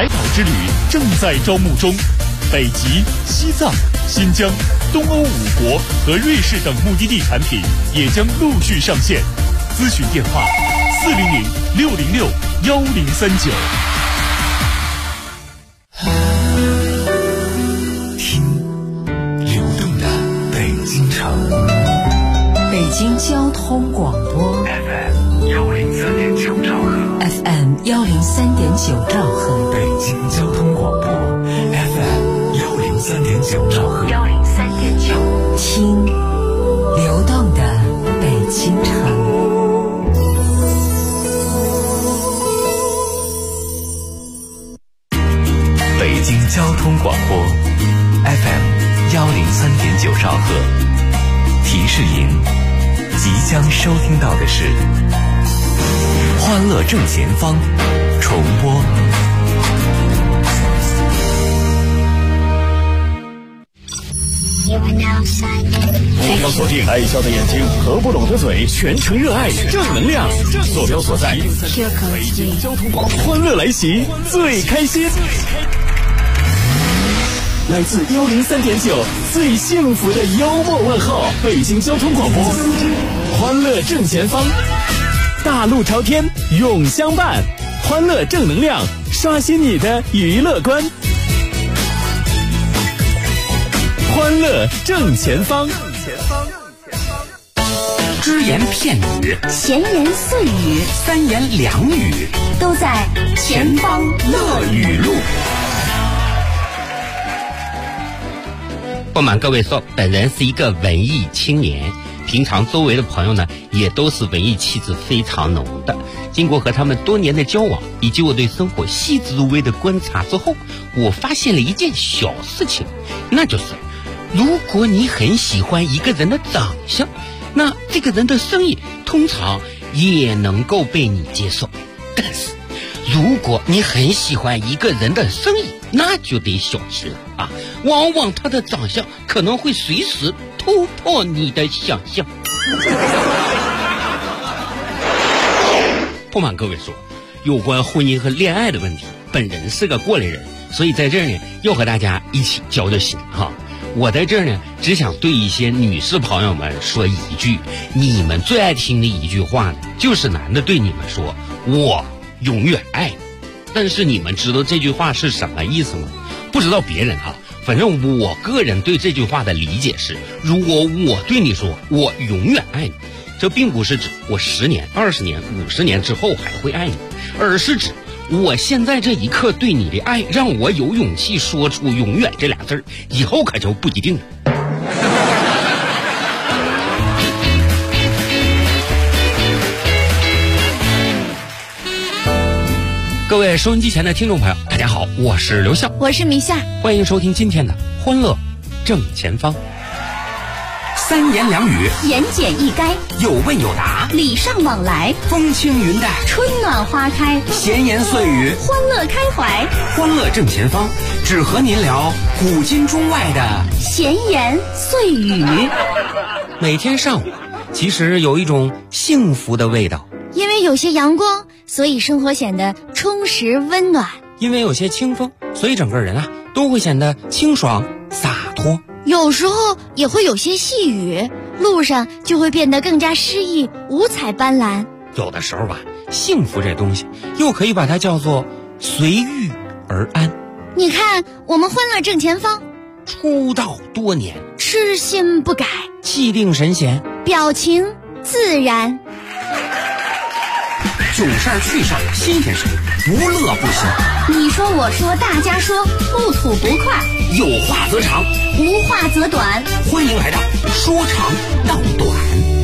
海岛之旅正在招募中，北极、西藏、新疆、东欧5国和瑞士等目的地产品也将陆续上线。咨询电话：400-606-1039。 听流动的北京城， 北京交通广播 FM103.9兆赫 ，FM103.9兆赫， 北京交通广播 FM103.9兆赫 ，103.9，听流动的北京城。 北京交通广播 FM103.9兆赫，提示您即将收听到的是欢乐正前方重播。 目标锁定爱笑的眼睛和不拢的嘴，全程热爱正能量，坐标所在北京交通广播，欢乐来袭最开心，来自103.9最幸福的幽默问候，北京交通广播，欢乐正前方，大路朝天永相伴，欢乐正能量，刷新你的娱乐观，欢乐正前方。 只言片语， 闲言碎语， 三言两语， 都在前方乐语录。 不瞒各位说，本人是一个文艺青年，平常周围的朋友呢也都是文艺气质非常浓的。经过和他们多年的交往，以及我对生活细致入微的观察之后，我发现了一件小事情，那就是如果你很喜欢一个人的长相，那这个人的声音通常也能够被你接受。但是如果你很喜欢一个人的声音，那就得小心啊，往往他的长相可能会随时突破你的想象。不瞒各位说，有关婚姻和恋爱的问题，本人是个过来人，所以在这儿呢要和大家一起交交心哈。我在这儿呢只想对一些女士朋友们说一句，你们最爱听的一句话呢，就是男的对你们说我永远爱你。但是你们知道这句话是什么意思吗？不知道别人啊，反正我个人对这句话的理解是，如果我对你说我永远爱你，这并不是指我10年、20年、50年之后还会爱你，而是指我现在这一刻对你的爱，让我有勇气说出永远这俩字儿，以后可就不一定了。各位收音机前的听众朋友，大家好，我是刘笑， 我是米夏， 欢迎收听今天的欢乐正前方。三言两语， 言简意赅， 有问有答， 礼尚往来， 风轻云淡， 春暖花开， 闲言碎语， 欢乐开怀， 欢乐正前方，只和您聊古今中外的闲言碎语。 每天上午其实有一种幸福的味道， 因为有些阳光，所以生活显得充实温暖； 因为有些清风，所以整个人都会显得清爽洒脱。 有时候也会有些细雨，路上就会变得更加诗意五彩斑斓。 有的时候吧，幸福这东西又可以把它叫做随遇而安。 你看我们欢乐正前方出道多年， 痴心不改， 气定神闲， 表情自然， 囧事儿趣事儿新鲜事儿，不乐不行。 你说我说大家说，不吐不快， 有话则长， 无话则短。 欢迎来到说长道短。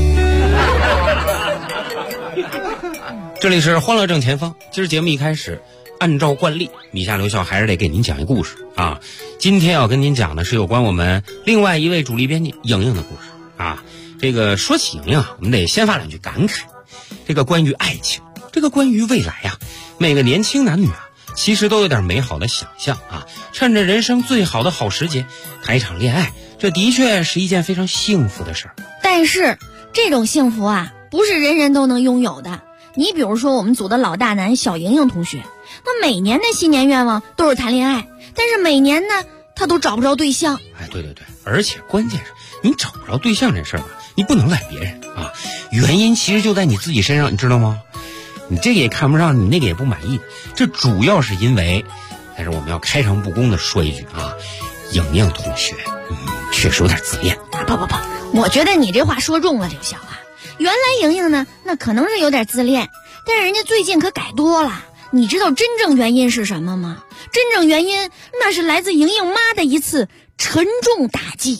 这里是欢乐正前方。今儿节目一开始，按照惯例，米夏刘笑还是得给您讲一故事啊。今天要跟您讲的是有关我们另外一位主力编辑莹莹的故事啊。这个说起莹莹我们得先发两句感慨。这个关于爱情，这个关于未来每个年轻男女其实都有点美好的想象趁着人生最好的好时节谈一场恋爱，这的确是一件非常幸福的事儿。 但是这种幸福不是人人都能拥有的。你比如说我们组的老大难小莹莹同学， 他每年的新年愿望都是谈恋爱，但是每年呢他都找不着对象。 哎，对，而且关键是你找不着对象这事儿吧，你不能赖别人啊，原因其实就在你自己身上，你知道吗？你这个也看不上，你那个也不满意，这主要是因为，但是我们要开诚布公的说一句啊，莹莹同学，确实有点自恋。 不，我觉得你这话说中了，刘晓啊。原来莹莹呢，那可能是有点自恋，但是人家最近可改多了。你知道真正原因是什么吗？真正原因那是来自莹莹妈的一次沉重打击。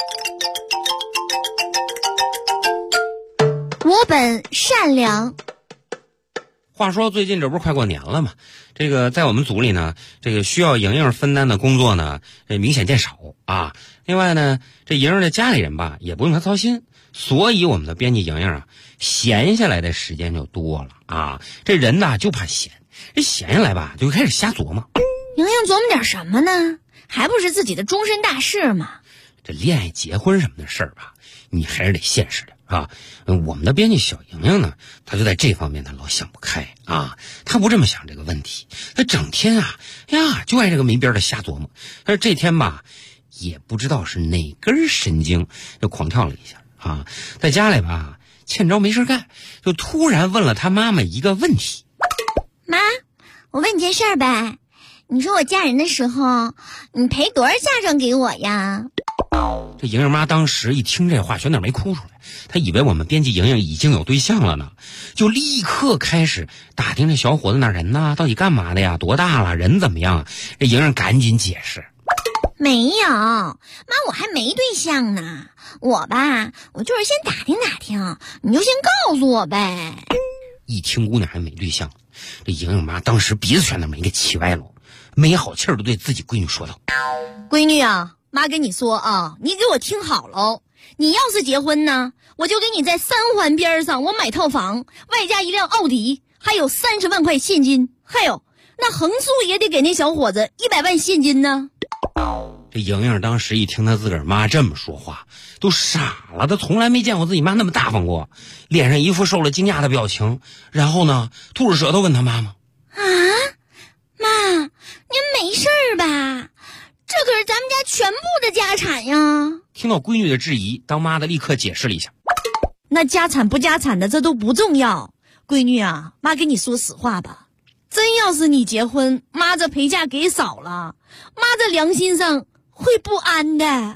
我本善良。 话说最近这不是快过年了吗？这个在我们组里呢，这个需要莹莹分担的工作呢，这明显见少啊。另外呢，这莹莹的家里人吧，也不用她操心，所以我们的编辑莹莹啊，闲下来的时间就多了啊。这人呐就怕闲，这闲下来吧，就开始瞎琢磨。 莹莹琢磨点什么呢？还不是自己的终身大事嘛。 这恋爱、结婚什么的事儿吧，你还是得现实点啊。我们的编辑小莹莹呢，她就在这方面她老想不开啊。她不这么想这个问题，她整天啊就爱这个没边的瞎琢磨。但是这天吧，也不知道是哪根神经就狂跳了一下啊，在家里吧欠着没事干，就突然问了她妈妈一个问题： 妈，我问你件事儿呗，你说我嫁人的时候，你赔多少嫁妆给我呀？ 这莹莹妈当时一听这话，全点没哭出来。她以为我们编辑莹莹已经有对象了呢，就立刻开始打听这小伙子哪人呢，到底干嘛的呀，多大了，人怎么样。这莹莹赶紧解释： 没有，妈，我还没对象呢。我就是先打听打听，你就先告诉我呗。 一听姑娘还没对象，这莹莹妈当时鼻子全都没给气歪了，没好气儿的对自己闺女说道： 闺女啊，妈跟你说啊，你给我听好喽，你要是结婚呢，我就给你在三环边上我买套房，外加一辆奥迪，还有30万块现金，还有那横竖也得给那小伙子100万现金呢。 这莹莹当时一听她自个儿妈这么说话，都傻了，她从来没见过自己妈那么大方过，脸上一副受了惊讶的表情，然后呢吐着舌头问她妈妈： 妈，您没事吧？这可是咱们家全部的家产呀。 听到闺女的质疑，当妈的立刻解释了一下： 那家产不家产的这都不重要，闺女啊，妈跟你说实话吧，真要是你结婚，妈这陪嫁给少了，妈这良心上会不安的。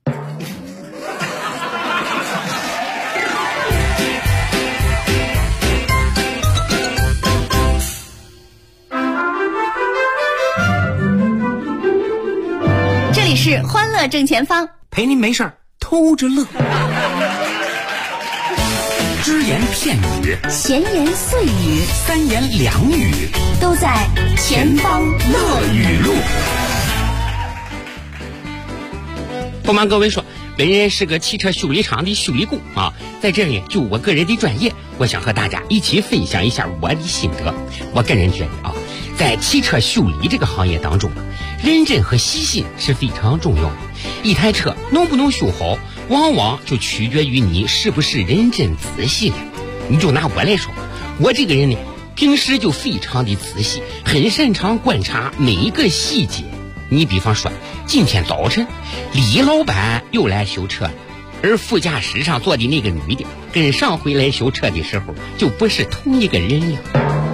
这里是欢乐正前方， 陪您没事偷着乐。只言片语， 闲言碎语， 三言两语， 都在前方乐语录。 不瞒各位说，本人是个汽车修理厂的修理工啊，在这里就我个人的专业，我想和大家一起分享一下我的心得。我个人觉得啊，在汽车修理这个行业当中啊，认真和细心是非常重要的。一台车能不能修好，往往就取决于你是不是认真仔细的。你就拿我来说，我这个人呢，平时就非常的仔细，很擅长观察每一个细节。你比方说，今天早晨李老板又来修车了，而副驾驶上坐的那个女的跟上回来修车的时候就不是同一个人了。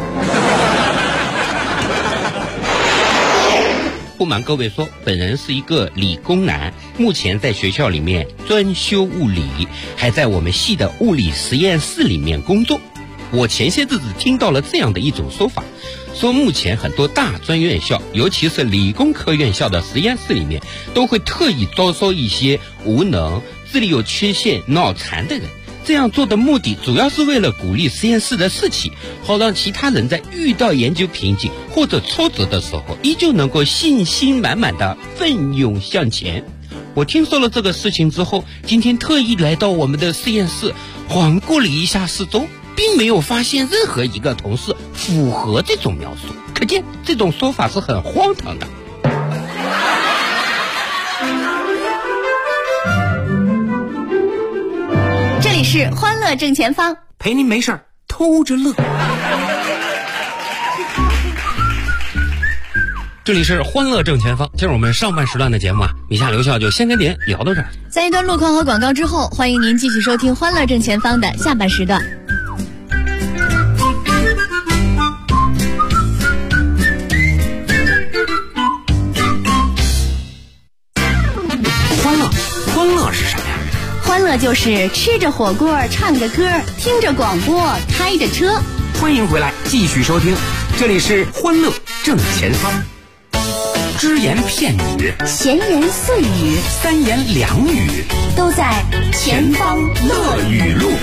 不瞒各位说，本人是一个理工男，目前在学校里面专修物理，还在我们系的物理实验室里面工作。我前些日子听到了这样的一种说法，说目前很多大专院校，尤其是理工科院校的实验室里面，都会特意招收一些无能、智力有缺陷、脑残的人。这样做的目的主要是为了鼓励实验室的士气，好让其他人在遇到研究瓶颈或者挫折的时候，依旧能够信心满满的奋勇向前。我听说了这个事情之后，今天特意来到我们的实验室，环顾了一下四周，并没有发现任何一个同事符合这种描述，可见这种说法是很荒唐的。 这里是欢乐正前方， 陪您没事偷着乐。 这里是欢乐正前方，今儿我们上半时段的节目啊，米夏留校就先跟您聊到这儿。 在一段路况和广告之后，欢迎您继续收听欢乐正前方的下半时段。 欢乐是什么呀？ 欢乐就是吃着火锅，唱着歌，听着广播，开着车。 欢迎回来，继续收听，这里是欢乐正前方。只言片语， 闲言碎语， 三言两语， 都在前方乐语录。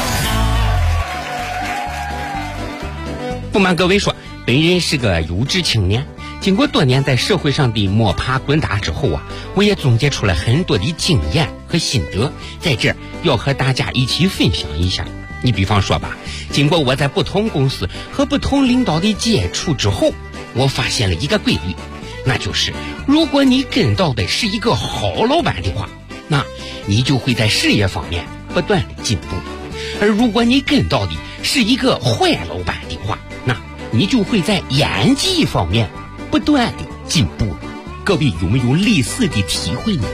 不瞒各位说，本人是个有志青年，经过多年在社会上的摸爬滚打之后啊，我也总结出了很多的经验和心得，在这儿要和大家一起分享一下。你比方说吧，经过我在不同公司和不同领导的接触之后，我发现了一个规律，那就是如果你跟到的是一个好老板的话，那你就会在事业方面不断的进步；而如果你跟到的是一个坏老板的话，那你就会在演技方面不断的进步。各位有没有类似的体会呢？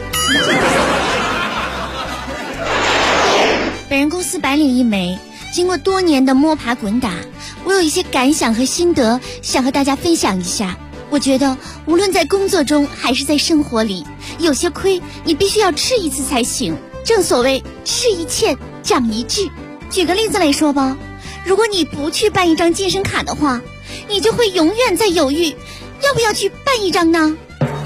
本人公司白领一枚，经过多年的摸爬滚打，我有一些感想和心得想和大家分享一下。我觉得无论在工作中还是在生活里，有些亏你必须要吃一次才行，正所谓吃一堑长一智。举个例子来说吧，如果你不去办一张健身卡的话，你就会永远在犹豫要不要去办一张呢。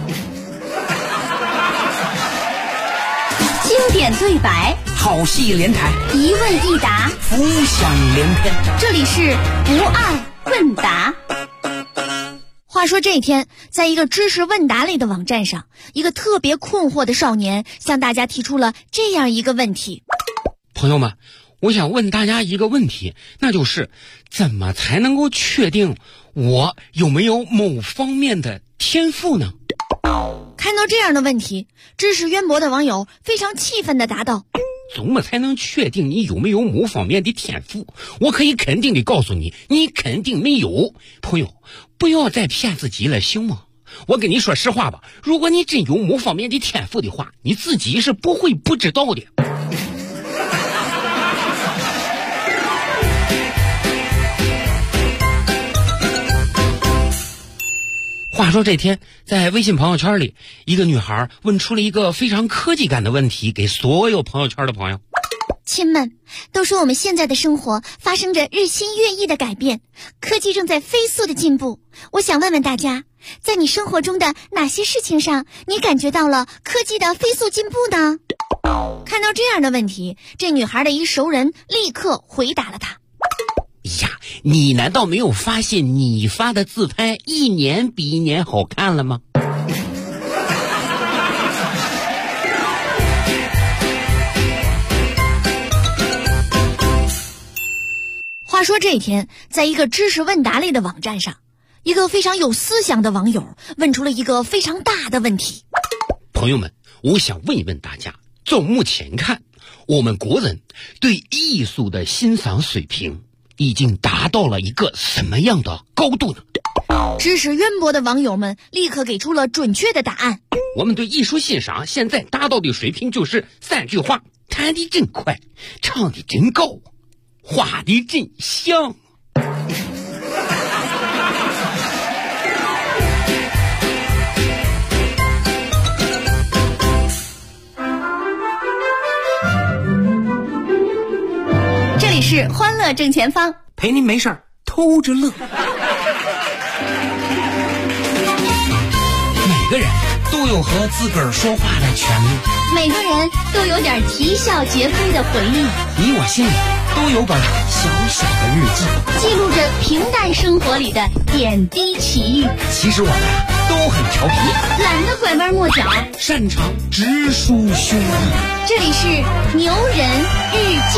经典对白， 好戏连台， 一问一答， 浮想联翩。 这里是不二问答。话说这一天，在一个知识问答类的网站上，一个特别困惑的少年向大家提出了这样一个问题。 朋友们，我想问大家一个问题，那就是怎么才能够确定我有没有某方面的天赋呢？ 看到这样的问题，知识渊博的网友非常气愤地答道： 怎么才能确定你有没有某方面的天赋？我可以肯定地告诉你，你肯定没有。朋友，不要再骗自己了，行吗？我跟你说实话吧，如果你真有某方面的天赋的话，你自己是不会不知道的。话说这天，在微信朋友圈里，一个女孩问出了一个非常科技感的问题，给所有朋友圈的朋友。 亲们，都说我们现在的生活发生着日新月异的改变，科技正在飞速的进步。我想问问大家，在你生活中的哪些事情上，你感觉到了科技的飞速进步呢？看到这样的问题，这女孩的一熟人立刻回答了她。 呀，你难道没有发现你发的自拍一年比一年好看了吗？ 话说这一天，在一个知识问答类的网站上，一个非常有思想的网友问出了一个非常大的问题。 朋友们，我想问一问大家，就目前看，我们国人对艺术的欣赏水平已经达到了一个什么样的高度呢？ 知识渊博的网友们立刻给出了准确的答案。 我们对艺术欣赏现在达到的水平就是3句话：弹得真快，唱得真高，画得真像。 这里是欢乐正前方， 陪您没事儿偷着乐。每个人都有和自个儿说话的权利， 每个人都有点啼笑皆非的回忆， 你我心里都有本小小的日记， 记录着平淡生活里的点滴奇遇。 其实我们都很调皮， 懒得拐弯抹角， 擅长直抒胸臆。 这里是牛人日记。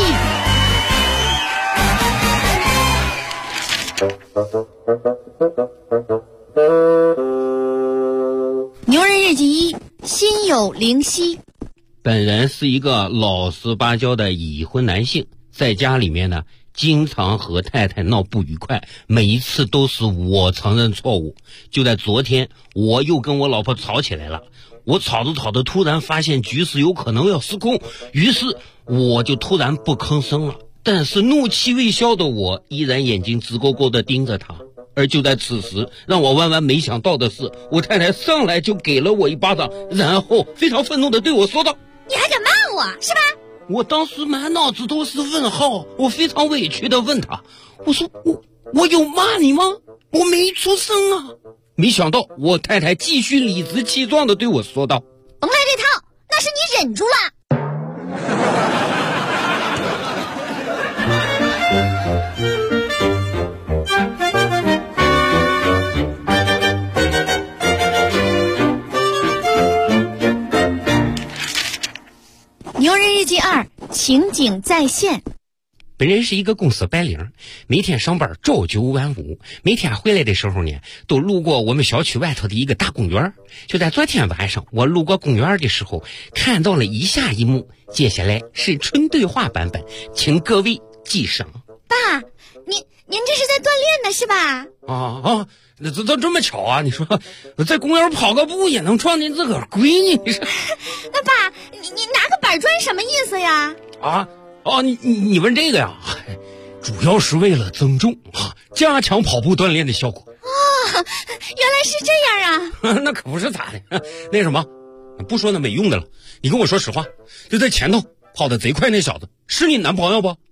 牛人日记1，心有灵犀。 本人是一个老实巴交的已婚男性，在家里面呢经常和太太闹不愉快，每一次都是我承认错误。就在昨天，我又跟我老婆吵起来了。我吵着突然发现局势有可能要失控，于是我就突然不吭声了。但是怒气未消的我依然眼睛直勾勾地盯着她。而就在此时，让我万万没想到的是，我太太上来就给了我一巴掌，然后非常愤怒地对我说道： 你还敢骂我是吧？ 我当时满脑子都是问号，我非常委屈地问她，我说我有骂你吗？我没出声啊。没想到我太太继续理直气壮地对我说道： 甭来这套，那是你忍住了。牛人日记2，情景再现。 本人是一个公司白领，每天上班朝9晚5，每天回来的时候呢，都路过我们小区外头的一个大公园。就在昨天晚上，我路过公园的时候，看到了以下一幕，接下来是纯对话版本，请各位记上。 爸，您这是在锻炼呢是吧？ 这么巧啊？你说在公园跑个步也能撞见自个儿闺女？ 那爸，你拿个板砖什么意思呀？ 你问这个呀？主要是为了增重加强跑步锻炼的效果。 原来是这样啊！ 那可不是咋的？那什么，不说那没用的了，你跟我说实话，就在前头跑得贼快那小子是你男朋友不？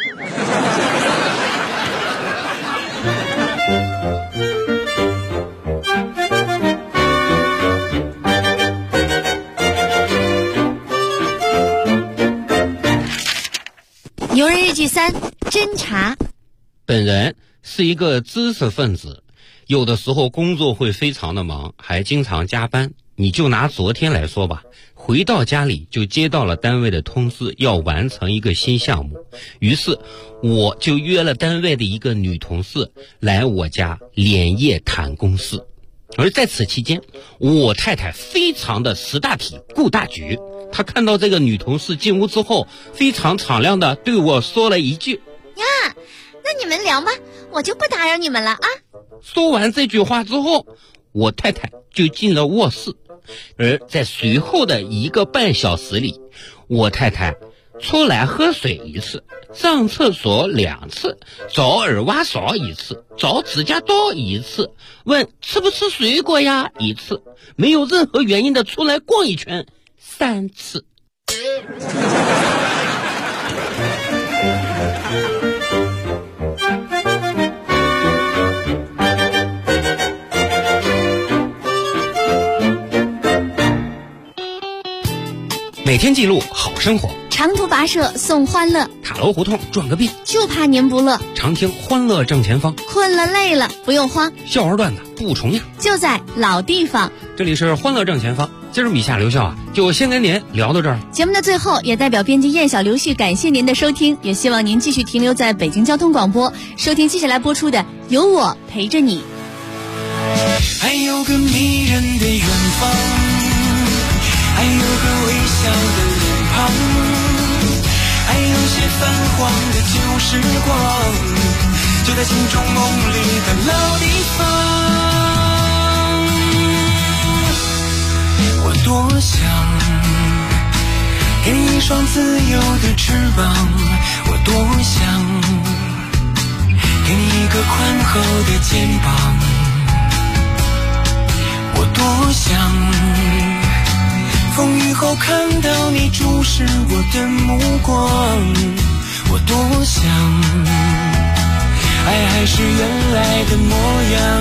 牛人日记3，侦查。 本人是一个知识分子，有的时候工作会非常的忙，还经常加班。你就拿昨天来说吧，回到家里就接到了单位的通知，要完成一个新项目，于是我就约了单位的一个女同事来我家连夜谈公事。而在此期间，我太太非常的识大体顾大局，她看到这个女同事进屋之后，非常敞亮的对我说了一句： 呀，那你们聊吧，我就不打扰你们了啊。 说完这句话之后，我太太就进了卧室。而在随后的1个半小时里，我太太出来喝水1次，上厕所2次，找耳挖勺1次，找指甲刀1次，问吃不吃水果呀1次，没有任何原因的出来逛一圈3次。每天记录好生活， 长途跋涉送欢乐， 塔楼胡同转个遍， 就怕您不乐。 常听欢乐正前方， 困了累了不用慌， 笑话段子不重样， 就在老地方。 这里是欢乐正前方，今儿米夏刘笑就先跟您聊到这儿。 节目的最后，也代表编辑燕小刘旭感谢您的收听，也希望您继续停留在北京交通广播，收听接下来播出的《有我陪着你》。 还有个迷人的远方，还有个微笑的脸庞，还有些泛黄的旧时光，就在心中梦里的老地方。我多想给你一双自由的翅膀，我多想给你一个宽厚的肩膀，我多想风雨后看到你注视我的目光，我多想爱还是原来的模样，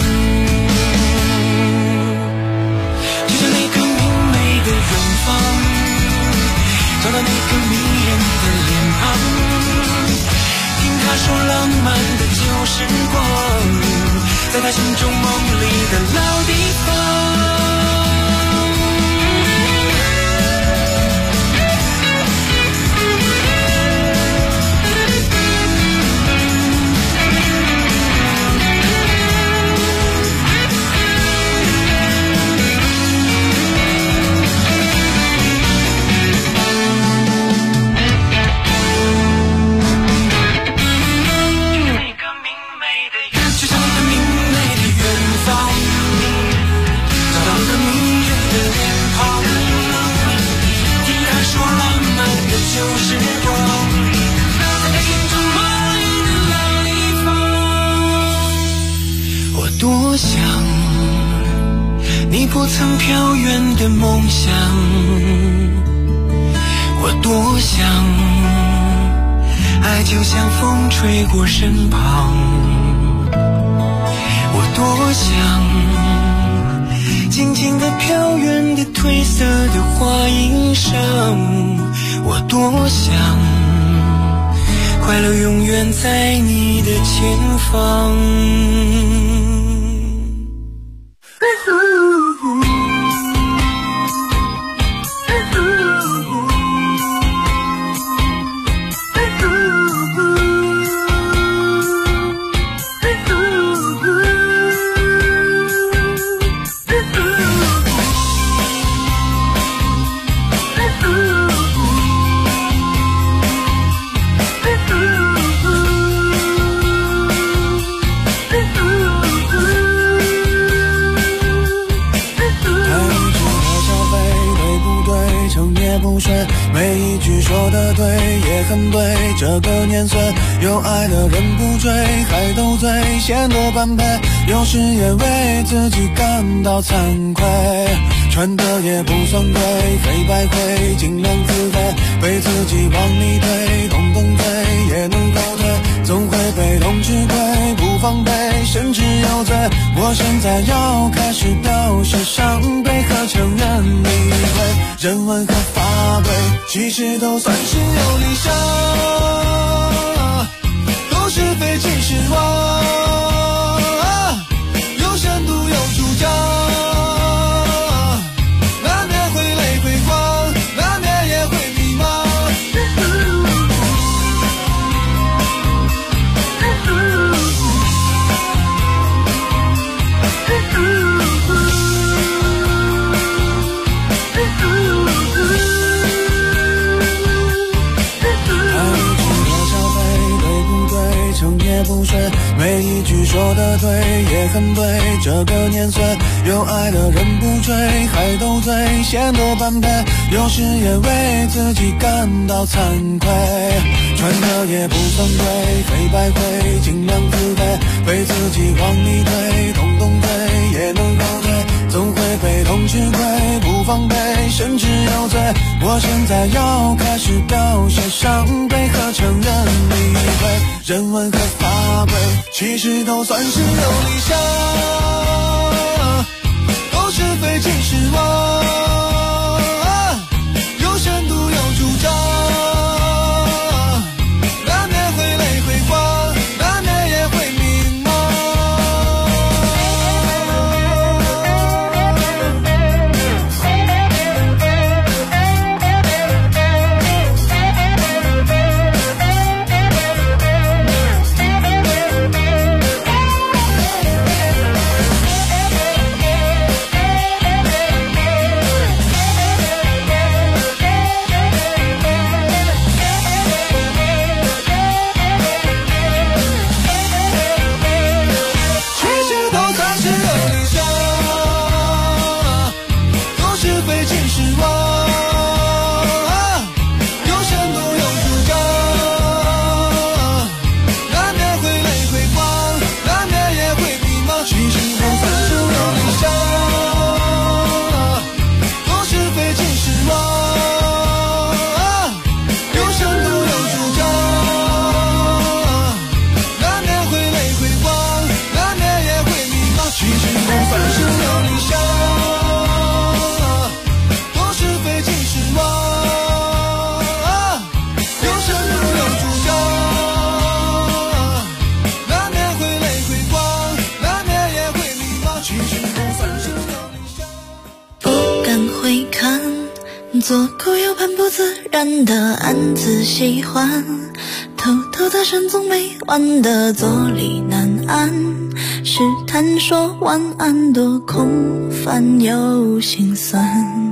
就像那个明媚的远方，找到那个迷人的脸庞，听他说浪漫的旧时光，在他心中梦里的老地方。 你不曾飘远的梦想，我多想，爱就像风吹过身旁，我多想，静静地飘远的褪色的花衣裳，我多想，快乐永远在你的前方。 每一句说的对也很对，这个年岁有爱的人不追，还斗嘴显得般配，有时也为自己感到惭愧，穿的也不算贵，非白灰尽量自卑，被自己往里推，动动嘴也能后退，总会被动吃亏，不防备甚至有罪，我现在要开始表示伤悲和承认理会，人文和法规其实都算是有理想，都是非其实妄，有深度有主张，难免会泪会光，难免也会迷茫，也不睡，每一句说的对也很对，这个年岁有爱的人不追，还斗嘴显得般配，有时也为自己感到惭愧，穿的也不算贵，非白灰尽量自卑，被自己往里推，动动嘴也能后退，总会被动吃亏，不防备甚至有罪，我现在要开始表现伤悲和承认理会，人文和法规其实都算是有理想，都是非其实妄，有深度有主张，难免会泪会光，难免也会迷茫。 做狗有盘不自然的暗自喜欢，偷偷的深总没完的坐立难安，试探说晚安多空泛又心酸，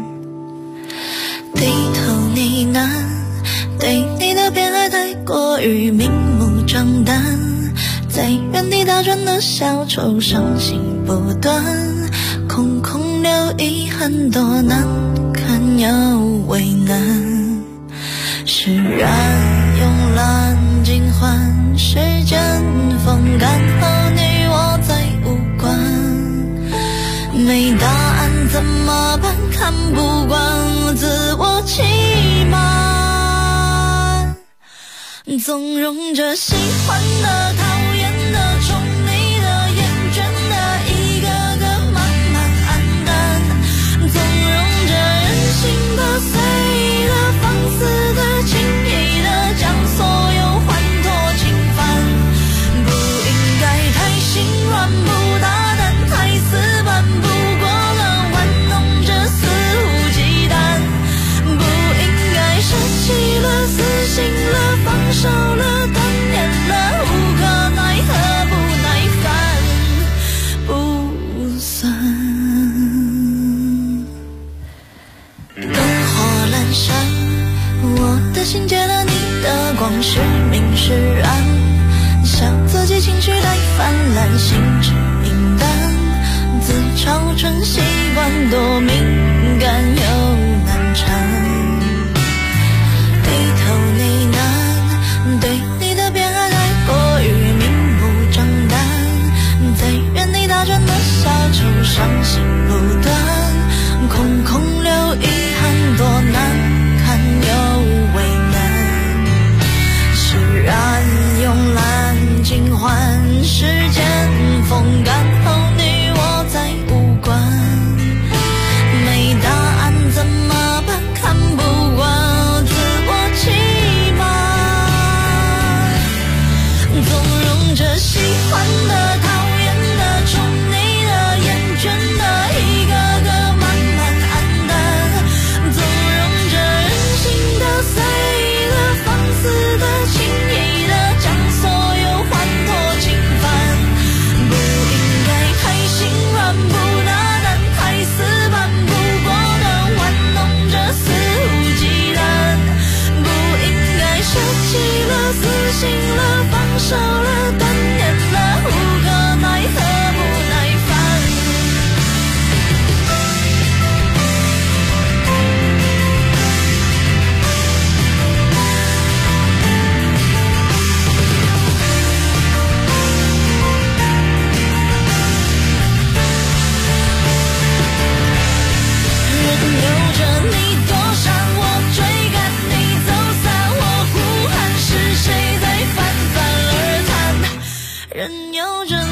低头呢喃，对你的偏爱太过于明目张胆，在原地打转的小丑伤心不断，空空留遗憾多难看又为难，释然慵懒尽欢，时间风干后你我再无关， 没答案怎么办？看不惯自我欺瞒，纵容着喜欢的、讨厌的、宠你的、厌倦的，一个个慢慢黯淡，纵容着任性的、随意的、放肆的、轻易的，将所有欢脱侵犯。不应该太心软，不大胆，太死板，不过了玩弄着肆无忌惮。不应该舍弃了、死心了、放手了、断念了，无可奈何不耐烦不算。灯火阑珊，我的心借了你的光，是明是暗，笑自己情绪太泛滥，心智平淡，自嘲成习惯，多敏感又难缠。低头呢喃，对你的偏爱太过于明目张胆，在原地打转的小丑，伤心不断，空空留遗憾，多难看又为难。释然慵懒尽欢，时间风干后你我再无关。没答案怎么办？看不惯自我欺瞒，纵容着喜欢的、讨厌的、宠你的、厌倦的，一个个慢慢黯淡，纵容着任性的、随意的、放肆的、轻易的，将所有欢脱侵犯。不应该太心软，不大胆，太死板，不过的玩弄着肆无忌惮。不应该舍弃了、死心了、放手了、断念了，无可奈何不耐烦。任由着你躲闪，我追赶你走散，我呼喊是谁在泛泛而谈？任由着